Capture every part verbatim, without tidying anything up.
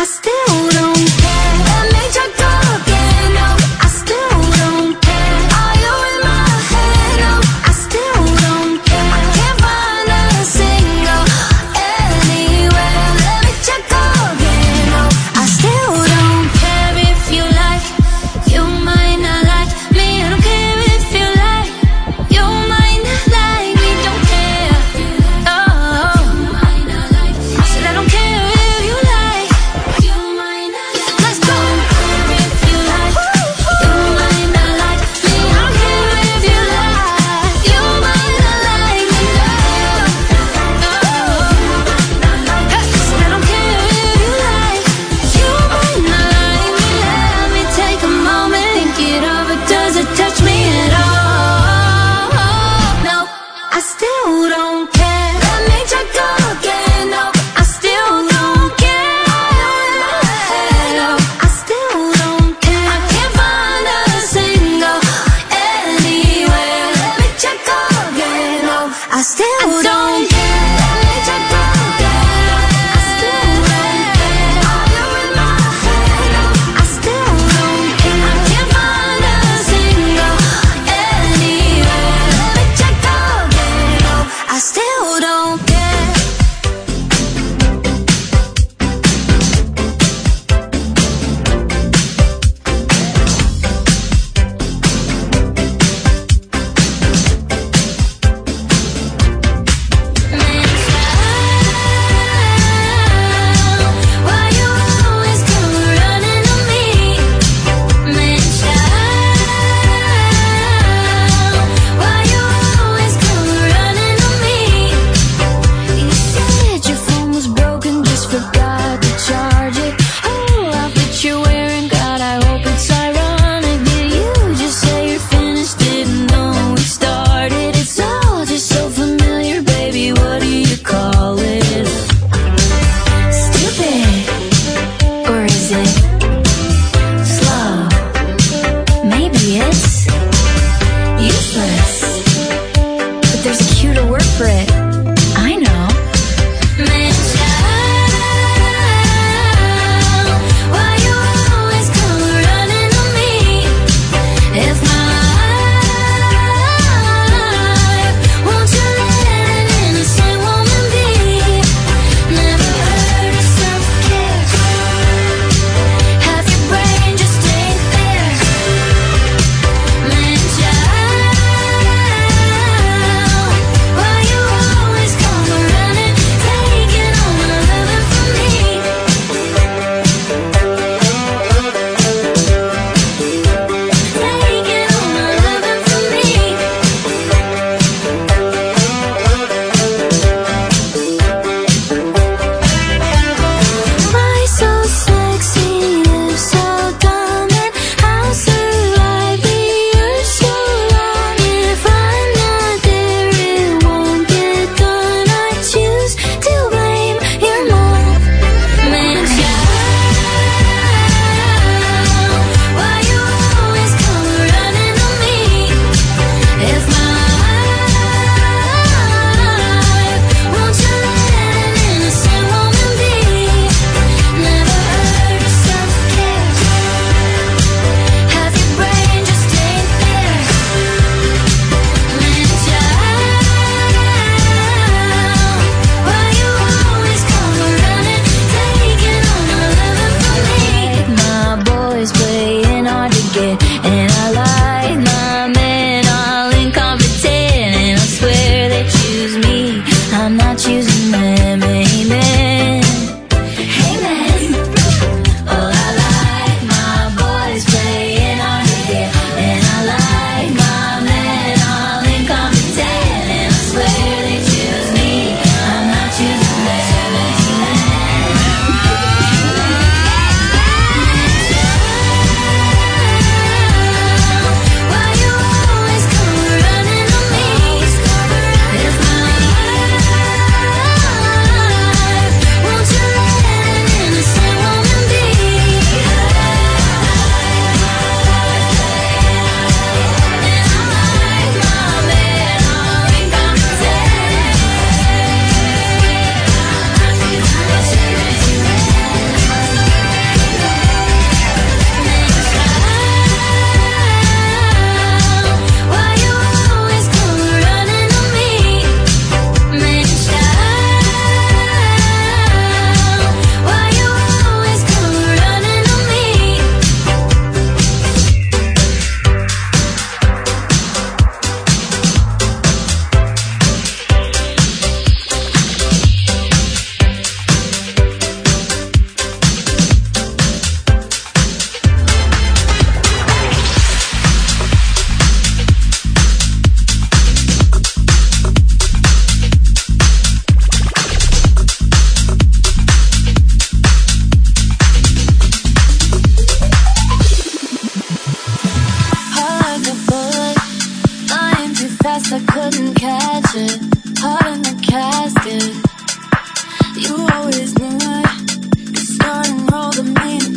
still don't care. Let me try go again. No, I still don't care. Are you in my head? No, I still don't care. I can't find a single anywhere. Let me try go again. No, I still don't care if you like. You might not like me. I don't care if you like. You might not like me. Don't care. Oh, I said I don't care if you like. You might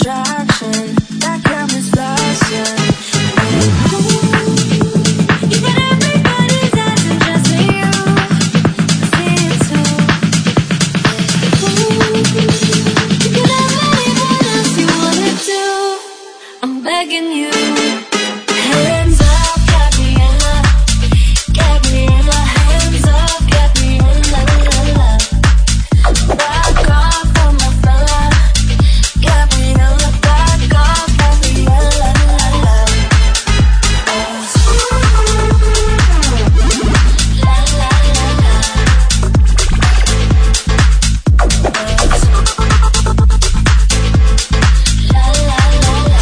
attraction. That camera's flashing. You got everybody's eyes interested in you. I see it too. You can have anyone else you wanna do. I'm begging you. Hands up, Gabriella. Gabriella, hands up, Gabriella. Back off from my fella. Gabriella, back off, Gabriella. La la la la. La la la la.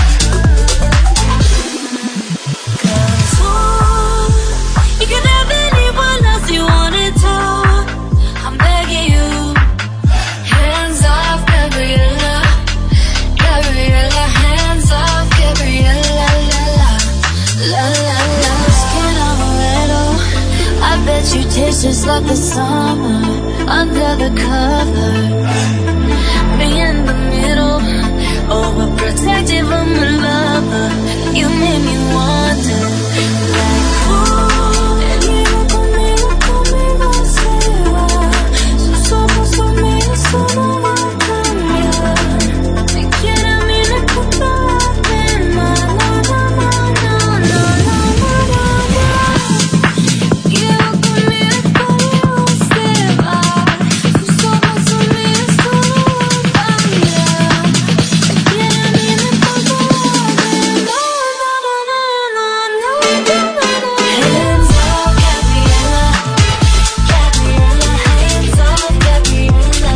Cause ooh, you can have anyone else you wanted to. I'm begging you. Hands off, Gabriella. Gabriella, hands off, Gabriella. La la la la la. Skin on a little. I bet you taste just like the summer under the cover. Me in the middle, overprotective of my lover. You made me wonder, like, ooh, venido conmigo, conmigo se va. Sus ojos son míos, eso no va a cambiar. Me quiere a mí, no importa la pena. No, no, no, no, no, no, no, no. Venido conmigo, conmigo se va. Sus ojos son míos, eso no va a cambiar. Me quiere a mí, no importa la pena. No, no, no, no, no, no, no, no. Hands up, Gabriella. Gabriella, hands up, Gabriella.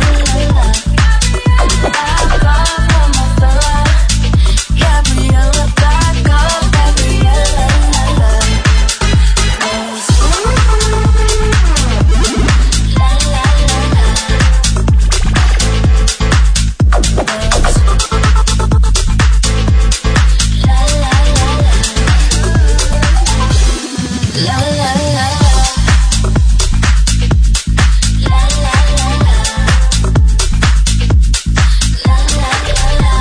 Back off from my fella. Gabriella, back off, Gabriella. La la la la. La la la la. La la la la. La la la la.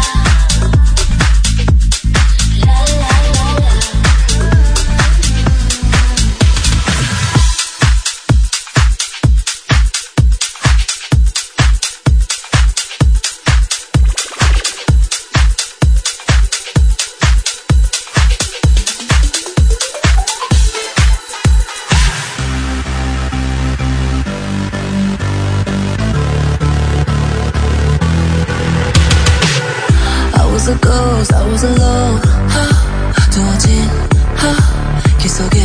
La la la la. I was a ghost, I was alone. 두어진 길 속에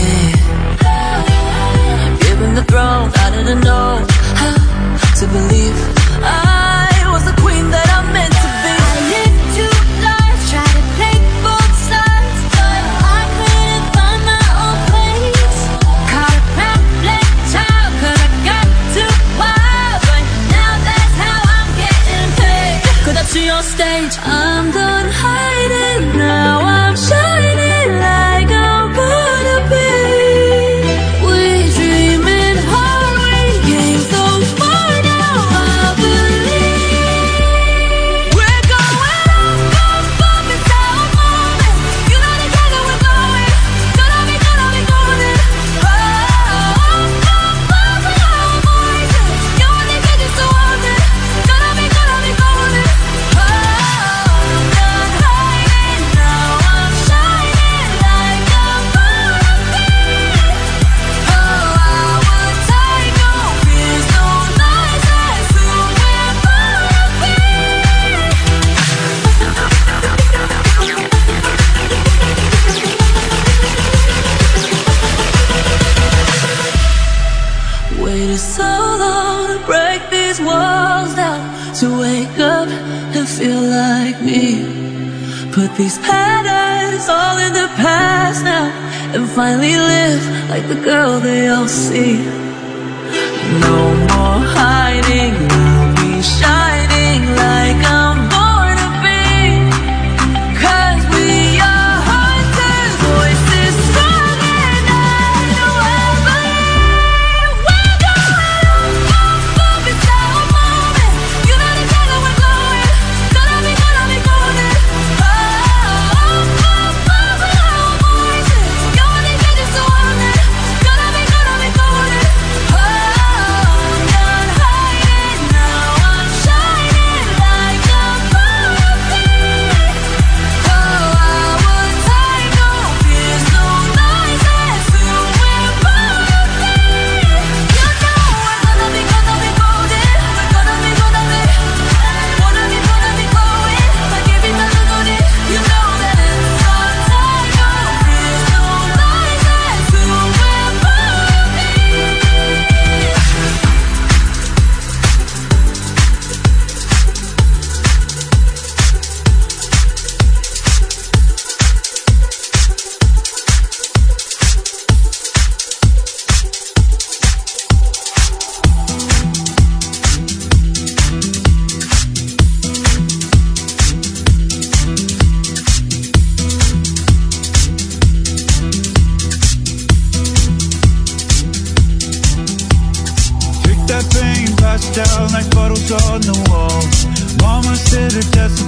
given the throne, I didn't know how to believe I was the queen that I'm meant to be. I lived two lives, tried to play both sides, but I couldn't find my own place. Caught a pamphlet child, 'cause I got too wild, but now that's how I'm getting paid. 끝없이 on stage, I'm done hiding, now I'm shining like I'm born to be. We dream in heart, we came so far, now I believe. We're going off, off, off, it's our moment. You know together we're going, gonna be, gonna be golden. Oh, off, off, off, with our voices. You only get just to hold it. Gonna be, gonna be golden. Oh, I'm done hiding, now I'm shining like I'm born to be. Oh, I would take no fears, no lies, that's who we're born to be. Waited so long to break these walls down, to wake up and feel like me. Put these patterns all in the past now, and finally live like the girl they all see. No more hiding, I'll be shining like I'm born to be. 'Cause we are hunters, voices strong and I know I believe. We're going off, off, off, it's our moment. You know together we're glowing, gonna be, gonna be golden.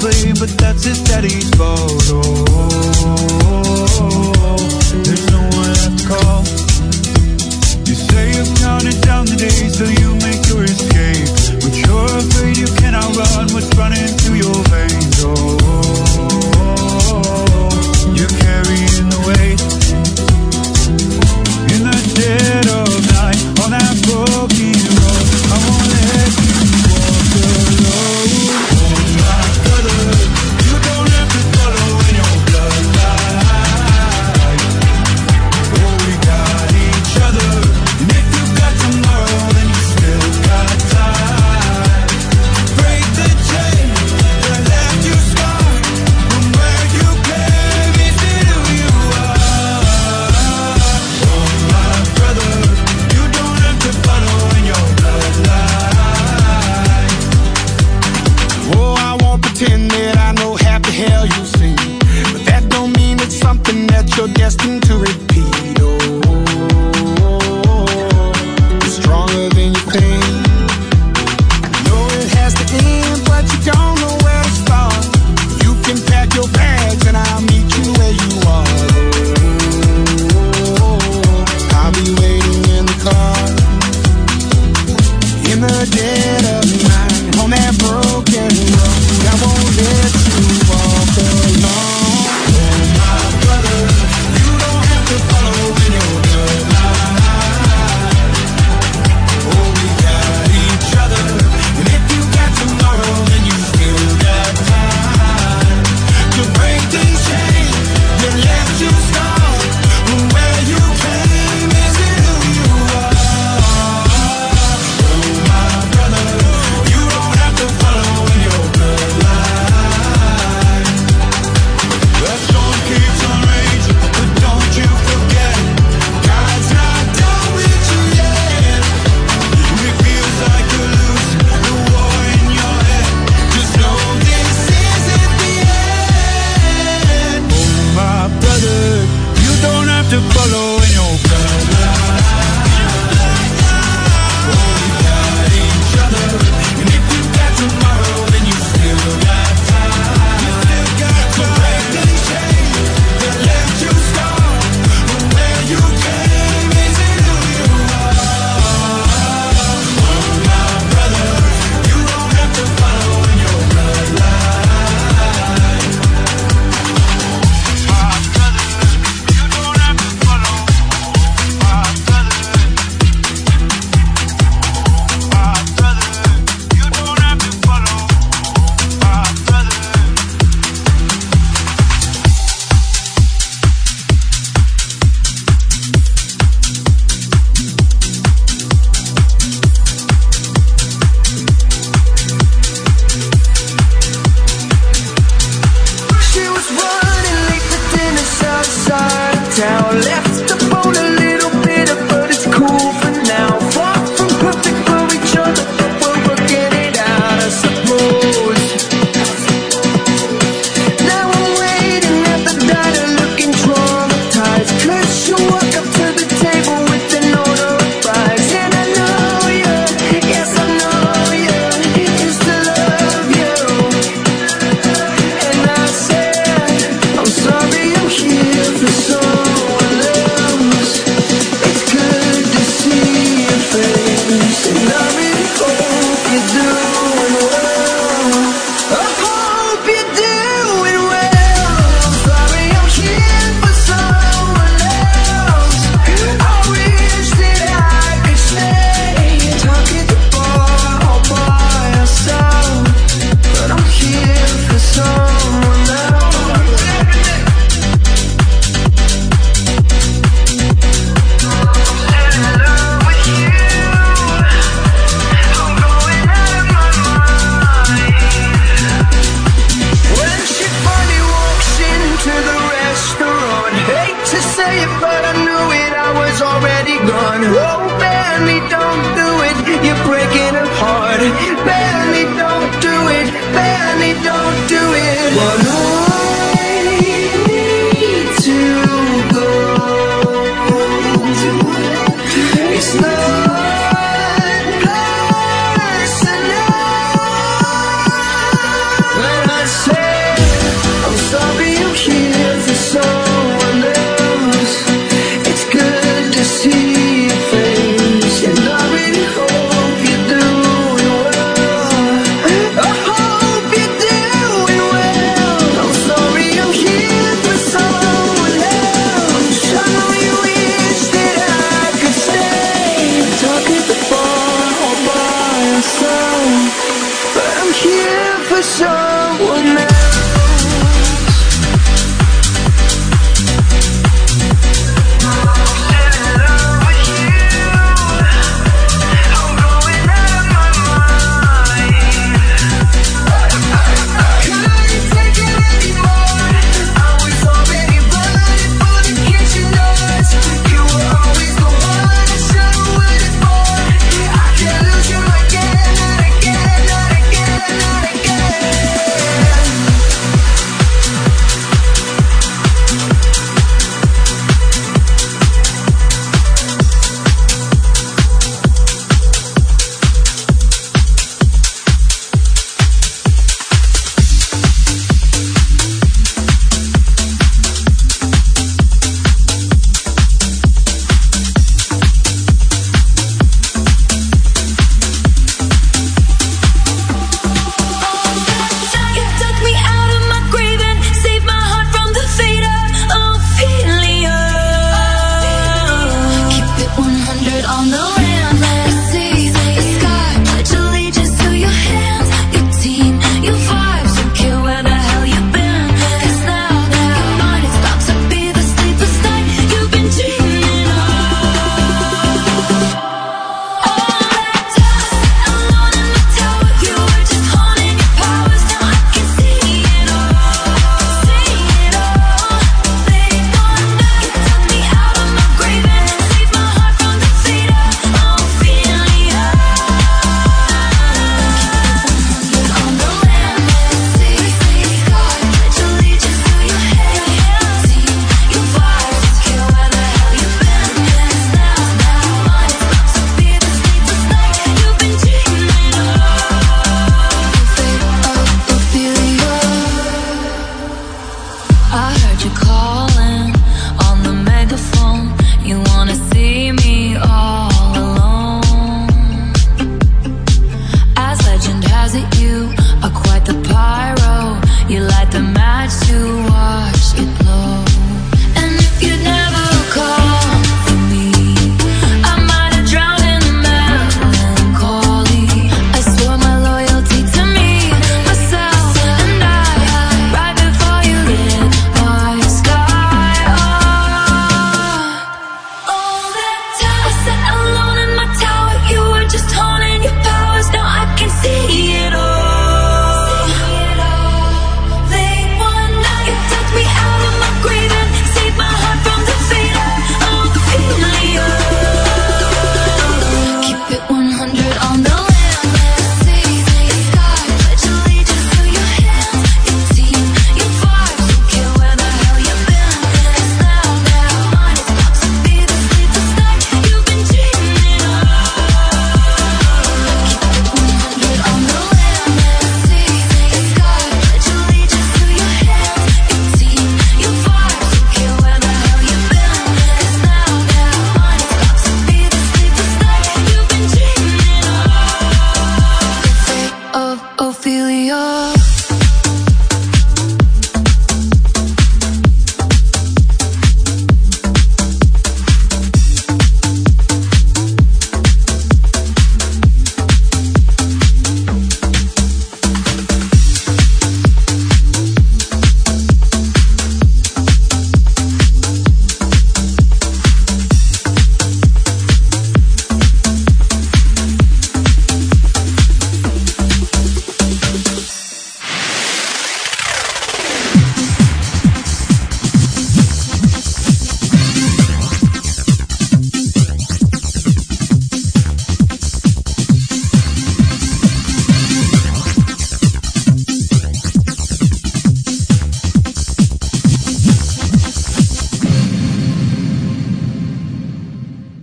blame, but that's his daddy's fault. Oh, there's no one left to call. You say you've counted down the days till you make your escape, but you're afraid you cannot run what's running through your veins. Oh, you're carrying the weight in the dead of night on that broken road. I won't let you walk alone. Oh my brother, you don't have to follow in your bloodline. Oh, we got each other, and if you got tomorrow, then you still got time. Break the chain that left you scarred from where you came into who you are. Oh my brother, you don't have to follow in your bloodline. Oh, I won't pretend that I know half the hell you see, but that don't mean it's something that you're destined to repeat. Oh, you're stronger than you think. Know it has to end, but you don't know where to start. You can pack your bags and I'll meet you where you are. Oh, I'll be waiting in the car in the dead of night on that broken road. I won't let you walk alone. Oh my brother, you don't have to follow in your bloodline. Oh, we got each other, and if you got tomorrow, then you still got time to break these chains that left you scarred from where you came into who you are. Oh my brother, you don't have to follow in your bloodline. The storm keeps on raging, but don't you forget, God's not done with you yet. It feels like you're losing the war in your head. Just know this isn't the end. Oh my brother, you don't have to follow in your bloodline. Oh, we got each other, and if you got tomorrow, then you still got time. You still got to break these chains that left you scarred from where you came into who you are. Oh my brother, you don't have to follow in your bloodline. My brother, you don't have to follow. My brother, my brother, you don't have to follow. My brother. She was running late to dinner outside town, left